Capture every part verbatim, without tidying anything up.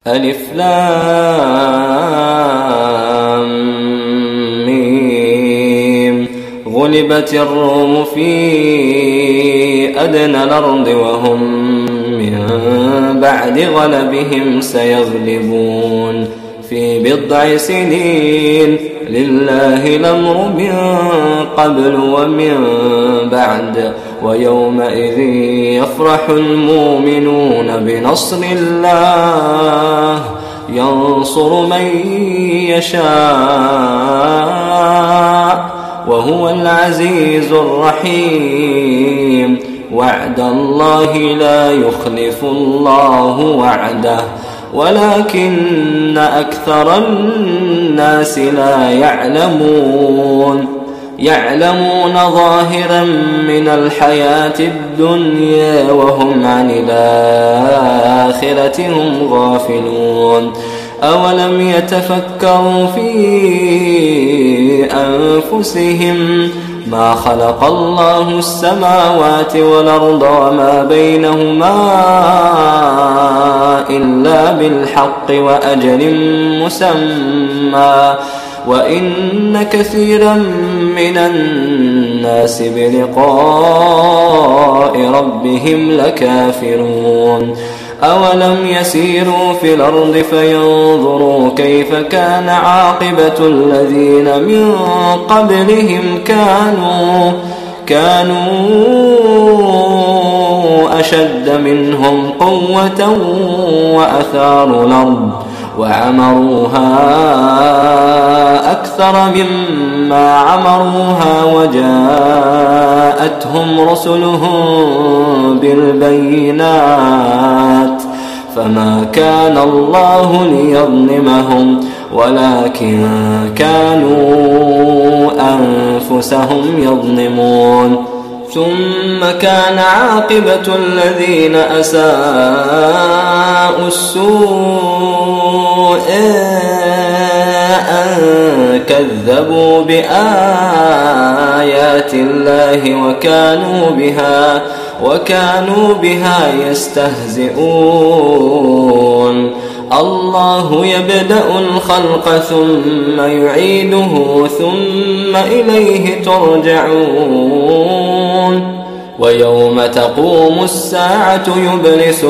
ألف لام ميم. غلبت الروم في أدنى الأرض وهم من بعد غلبهم سيغلبون في بضع سنين. لله الأمر من قبل ومن بعد ويومئذ يفرح المؤمنون بنصر الله ينصر من يشاء وهو العزيز الرحيم. وعد الله لا يخلف الله وعده ولكن أكثر الناس لا يعلمون. يعلمون ظاهرا من الحياة الدنيا وهم عن الآخرة هم غافلون. أولم يتفكروا في أنفسهم ما خلق الله السماوات والأرض وما بينهما إلا بالحق وأجل مسمى وإن كثيرا من الناس بلقاء ربهم لكافرون. أولم يسيروا في الأرض فينظروا كيف كان عاقبة الذين من قبلهم كانوا كانوا أشد منهم قوة وأثاروا الأرض وعمروها أكثر مما عمروها وجاءتهم رسلهم بالبينات فما كان الله ليظلمهم ولكن كانوا أنفسهم يظلمون. ثم كان عاقبة الذين أساءوا السوء أن كذبوا بآيات الله وكانوا بها وكانوا بها يستهزئون. الله يبدأ الخلق ثم يعيده ثم إليه ترجعون. ويوم تقوم الساعة يبلس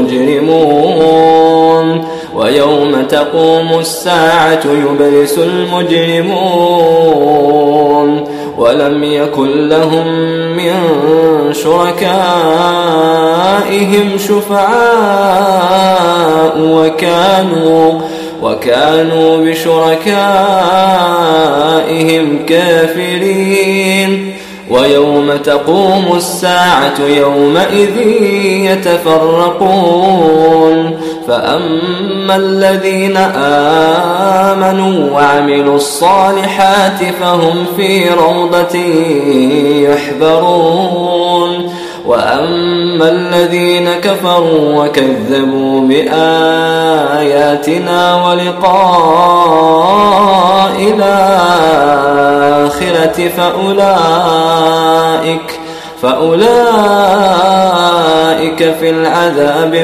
المجرمون ويوم تقوم الساعة يبلس المجرمون ولم يكن لهم من شركائهم شفعاء وكانوا وكانوا بشركائهم كافرين. ويوم تقوم الساعة يومئذ يتفرقون فأما الذين آمنوا وعملوا الصالحات فهم في روضة يحبرون وأما الذين كفروا وكذبوا بآياتنا ولقاء الآخرة فأولئك فأولئك في العذاب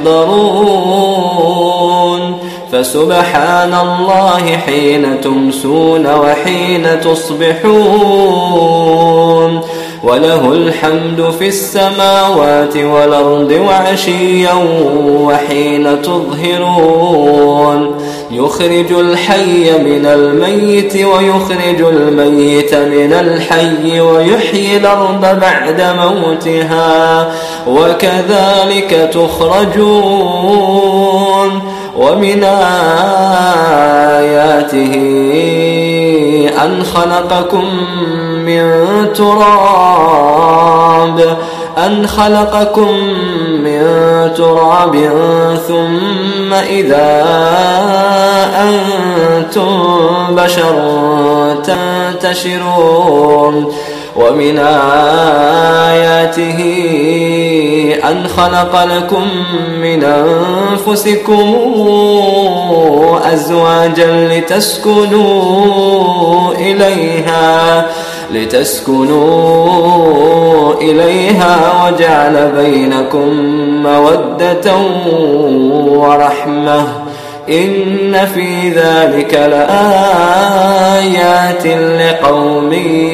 محضرون. فسبحان الله حين تمسون وحين تصبحون وله الحمد في السماوات والأرض وعشيا وحين تظهرون. يخرج الحي من الميت ويخرج الميت من الحي ويحيي الأرض بعد موتها وكذلك تخرجون. ومن آياته أن خلقكم من تراب أن خلقكم من تراب ثم إذا أنتم بشر تنتشرون. ومن آياته أن خلق لكم من أنفسكم أزواجا لتسكنوا إليها لتسكنوا إليها وجعل بينكم مودة ورحمة إن في ذلك لآيات لقوم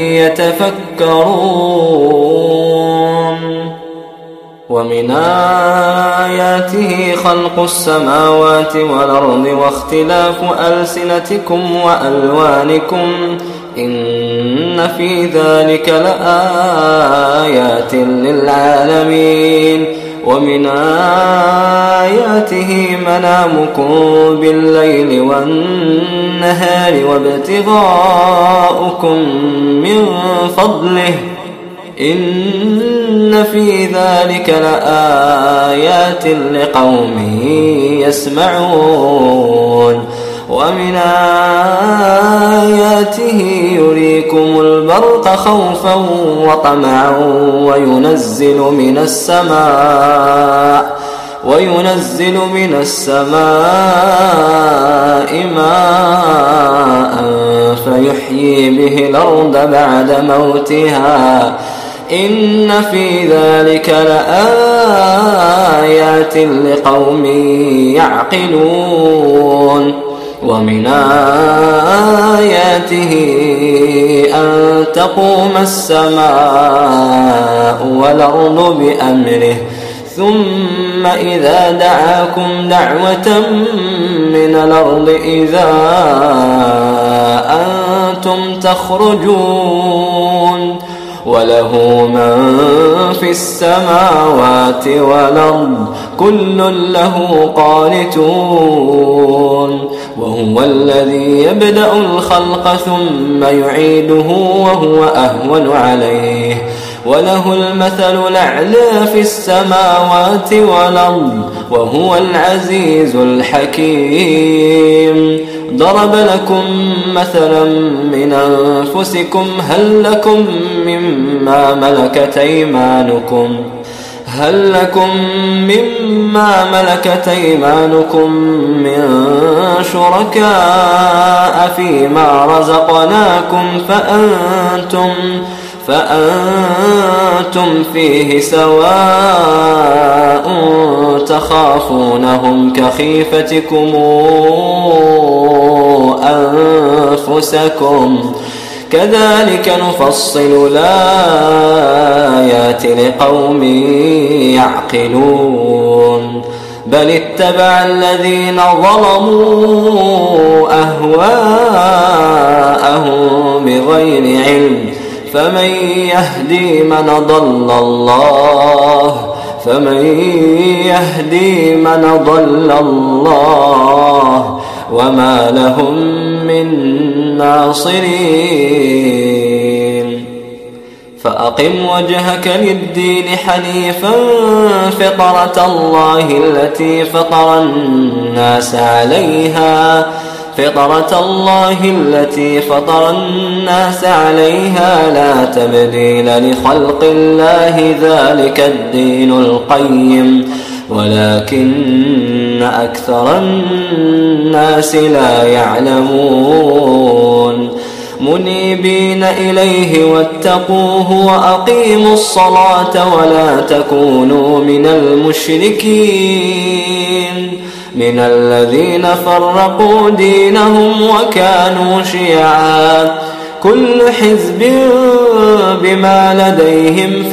يتفكرون. ومن آياته خلق السماوات والأرض واختلاف ألسنتكم وألوانكم إن في ذلك لآيات للعالمين. ومن آياته منامكم بالليل والنهار وابتغاؤكم من فضله إن في ذلك لآيات لقوم يسمعون. ومن آياته يريكم البرق خوفا وطمعا وينزل من السماء وينزل من السماء ماء فيحيي به الأرض بعد موتها إن في ذلك لآيات لقوم يعقلون. ومن آياته أن تقوم السماء والأرض بأمره ثم إذا دعاكم دعوة من الأرض إذا أنتم تخرجون. وله من في السماوات والأرض كل له قانتون. وهو الذي يبدأ الخلق ثم يعيده وهو أهون عليه وله المثل الأعلى في السماوات والأرض وهو العزيز الحكيم. ضرب لكم مثلا من أنفسكم هل لكم مما ملكت أيمانكم هل لكم مما ملكت أيمانكم من شركاء فيما رزقناكم فأنتم فأنتم فيه سواء تخافونهم كخيفتكم أنفسكم كذلك نفصل الآيات لقوم يعقلون. بل اتبع الذين ظلموا أهواءهم بغير علم فمن يهدي من ضل الله فمن يهدي من ضل الله وما لهم من ناصرين. فأقم وجهك للدين حنيفا فطرة الله التي فطر الناس عليها فطرة الله التي فطر الناس عليها لا تبديل لخلق الله ذلك الدين القيم ولكن أكثر الناس لا يعلمون. منيبين إليه واتقوه وأقيموا الصلاة ولا تكونوا من المشركين من الذين فرقوا دينهم وكانوا شيعا كل حزب بما لديهم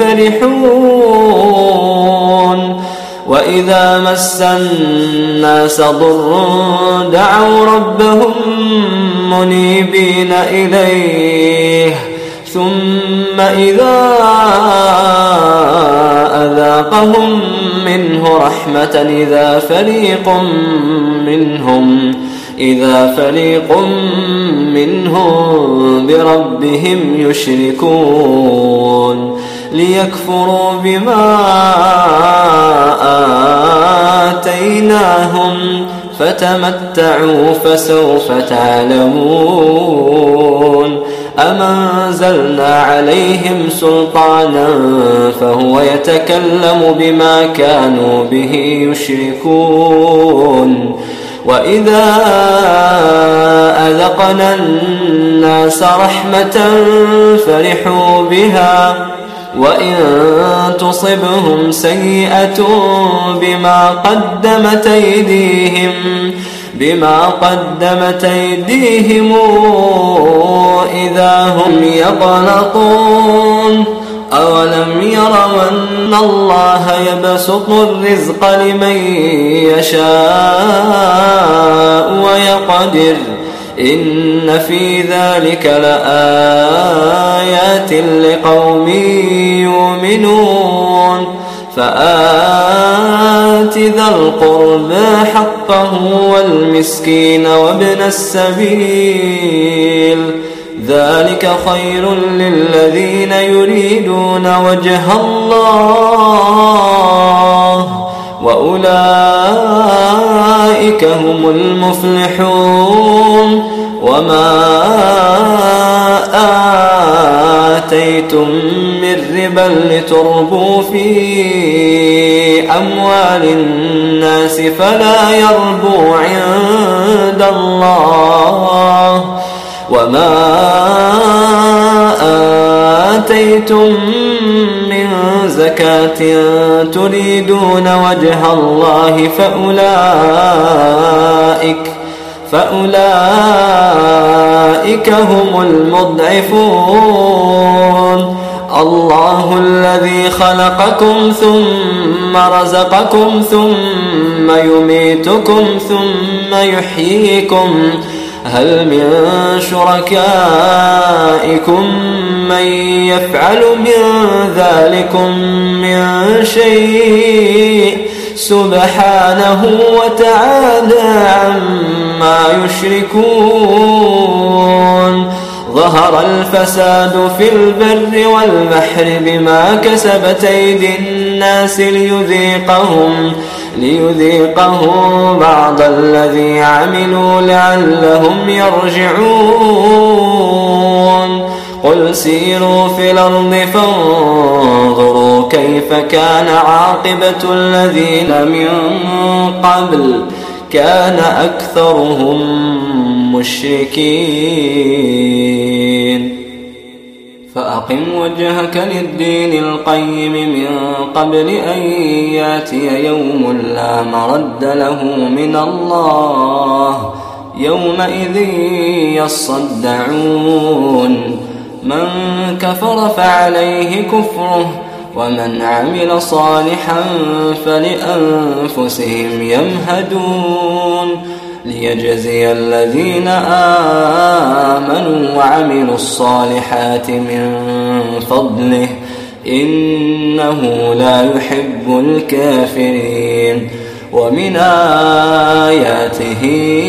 فرحون. وإذا مس الناس ضر دعوا ربهم منيبين إليه ثم إذا أذاقهم منه رحمة إذا فريق منهم إذا فريق منهم بربهم يشركون ليكفروا بما آتيناهم فتمتعوا فسوف تعلمون. أم أنزلنا عليهم سلطانا فهو يتكلم بما كانوا به يشركون وإذا أذقنا الناس رحمة فرحوا بها وإن تصبهم سيئة بما قدمت أيديهم بما قدمت أيديهم إذا هم يقنطون أولم يروا أن الله يبسط الرزق لمن يشاء ويقدر إن في ذلك لآيات لقوم يؤمنون فآت ذا القربى حقه والمسكين وابن السبيل ذلك خير للذين يريدون وجه الله وأولئك هم المفلحون وما آتيتم من ربا لتربوا في أموال الناس فلا يربو عند الله وما آتيتم من زكاة تريدون وجه الله فأولئك فأولئك هم المضعفون الله الذي خلقكم ثم رزقكم ثم يميتكم ثم يحييكم هل من شركائكم من يفعل من ذلكم من شيء سبحانه وتعالى عما يشركون ظهر الفساد في البر والبحر بما كسبت أيدي الناس ليذيقهم ليذيقهم بعض الذي عملوا لعلهم يرجعون قل سيروا في الأرض فانظروا كيف كان عاقبة الذين من قبل كان أكثرهم مشركين فأقم وجهك للدين القيم من قبل أن ياتي يوم لا مرد له من الله يومئذ يصدعون من كفر فعليه كفره ومن عمل صالحا فلأنفسهم يمهدون ليجزي الذين آمنوا وعملوا الصالحات من فضله إنه لا يحب الكافرين ومن آياته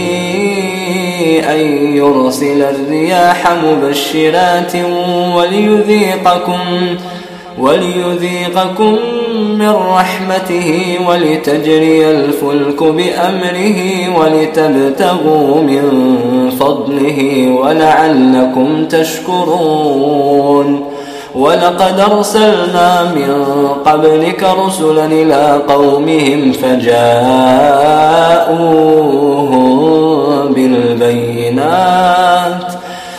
أن يرسل الرياح مبشرات وليذيقكم وليذيقكم من رحمته ولتجري الفلك بأمره ولتبتغوا من فضله ولعلكم تشكرون ولقد أرسلنا من قبلك رسلا إلى قومهم فجاءوهم بالبينات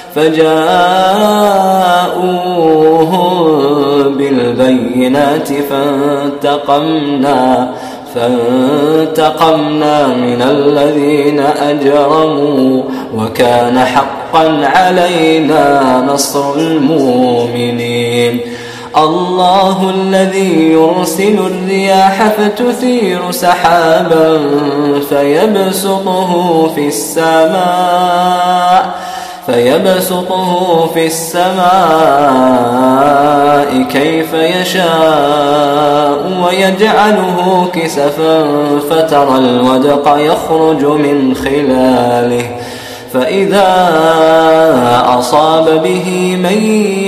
فجاءوهم بالبينات فانتقمنا فانتقمنا من الذين أجرموا وكان حقا علينا نصر المؤمنين الله الذي يرسل الرياح فتثير سحابا فيبسطه في السماء فيبسطه في السماء كيف يشاء ويجعله كسفا فترى الودق يخرج من خلاله فإذا أصاب به من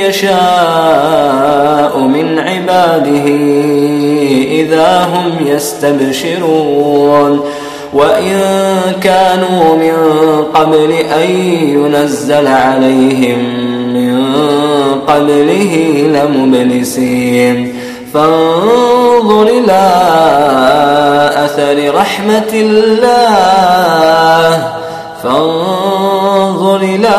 يشاء من عباده إذا هم يستبشرون وإن كانوا من قبل أن ينزل عليهم من قبله لمبلسين فانظر إلى أثر رحمة الله فانظر إلى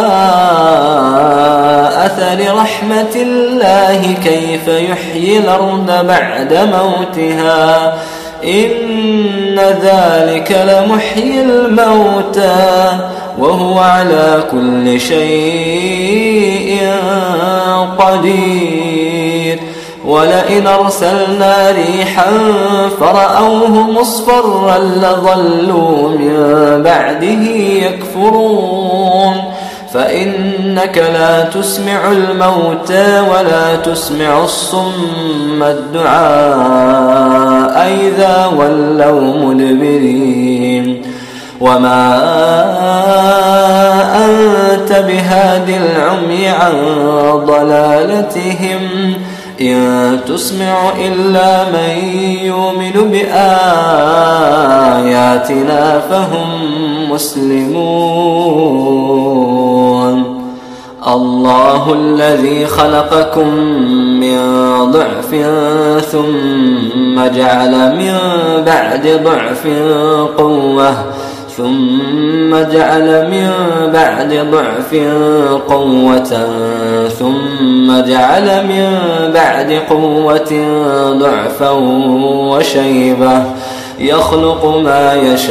أثر رحمة الله كيف يحيي الأرض بعد موتها إن ذلك لمحيي الموتى وهو على كل شيء قدير ولئن أرسلنا ريحا فرأوه مصفرا لظلوا من بعده يكفرون فإنك لا تسمع الموتى ولا تسمع الصم الدعاء إذا ولوا مدبرين وما أنت بهاد العمي عن ضلالتهم إن تسمع إلا من يؤمن بآياتنا فهم مسلمون الله الذي خلقكم من ضعف ثم جعل من بعد ضعف قوة ثم جعل من بعد ضعف قوة ثم جعل من بعد قوة ضعفا وشيبة يخلق ما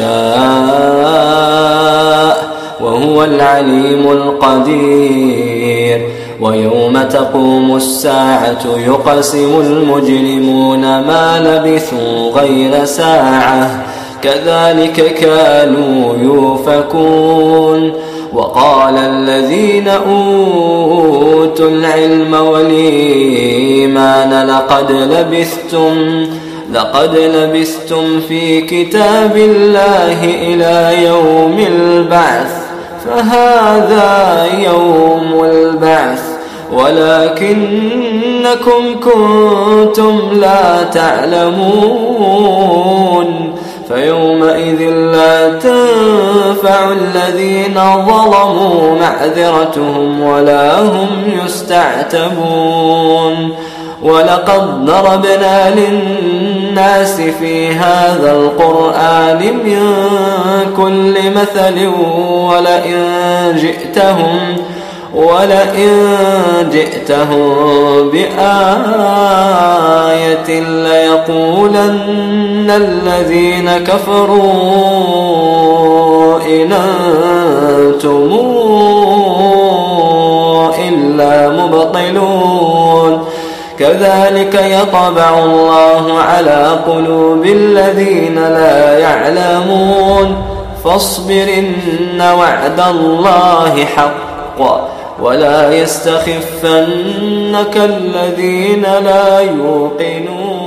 يشاء وهو العليم القدير ويوم تقوم الساعة يقسم المجرمون ما لبثوا غير ساعة كذلك كانوا يؤفكون وقال الذين أوتوا العلم والإيمان لقد لبثتم لقد لبثتم في كتاب الله إلى يوم البعث فهذا يوم البعث ولكنكم كنتم لا تعلمون فيومئذ لا تنفع الذين ظلموا معذرتهم ولا هم يستعتبون ولقد ضربنا للناس في هذا القرآن من كل مثل ولئن جئتهم ولئن جئتهم بآية ليقولن الذين كفروا إن أنتم إلا مبطلون كذلك يطبع الله على قلوب الذين لا يعلمون فاصبر إن وعد الله حق ولا يستخفنك الذين لا يوقنون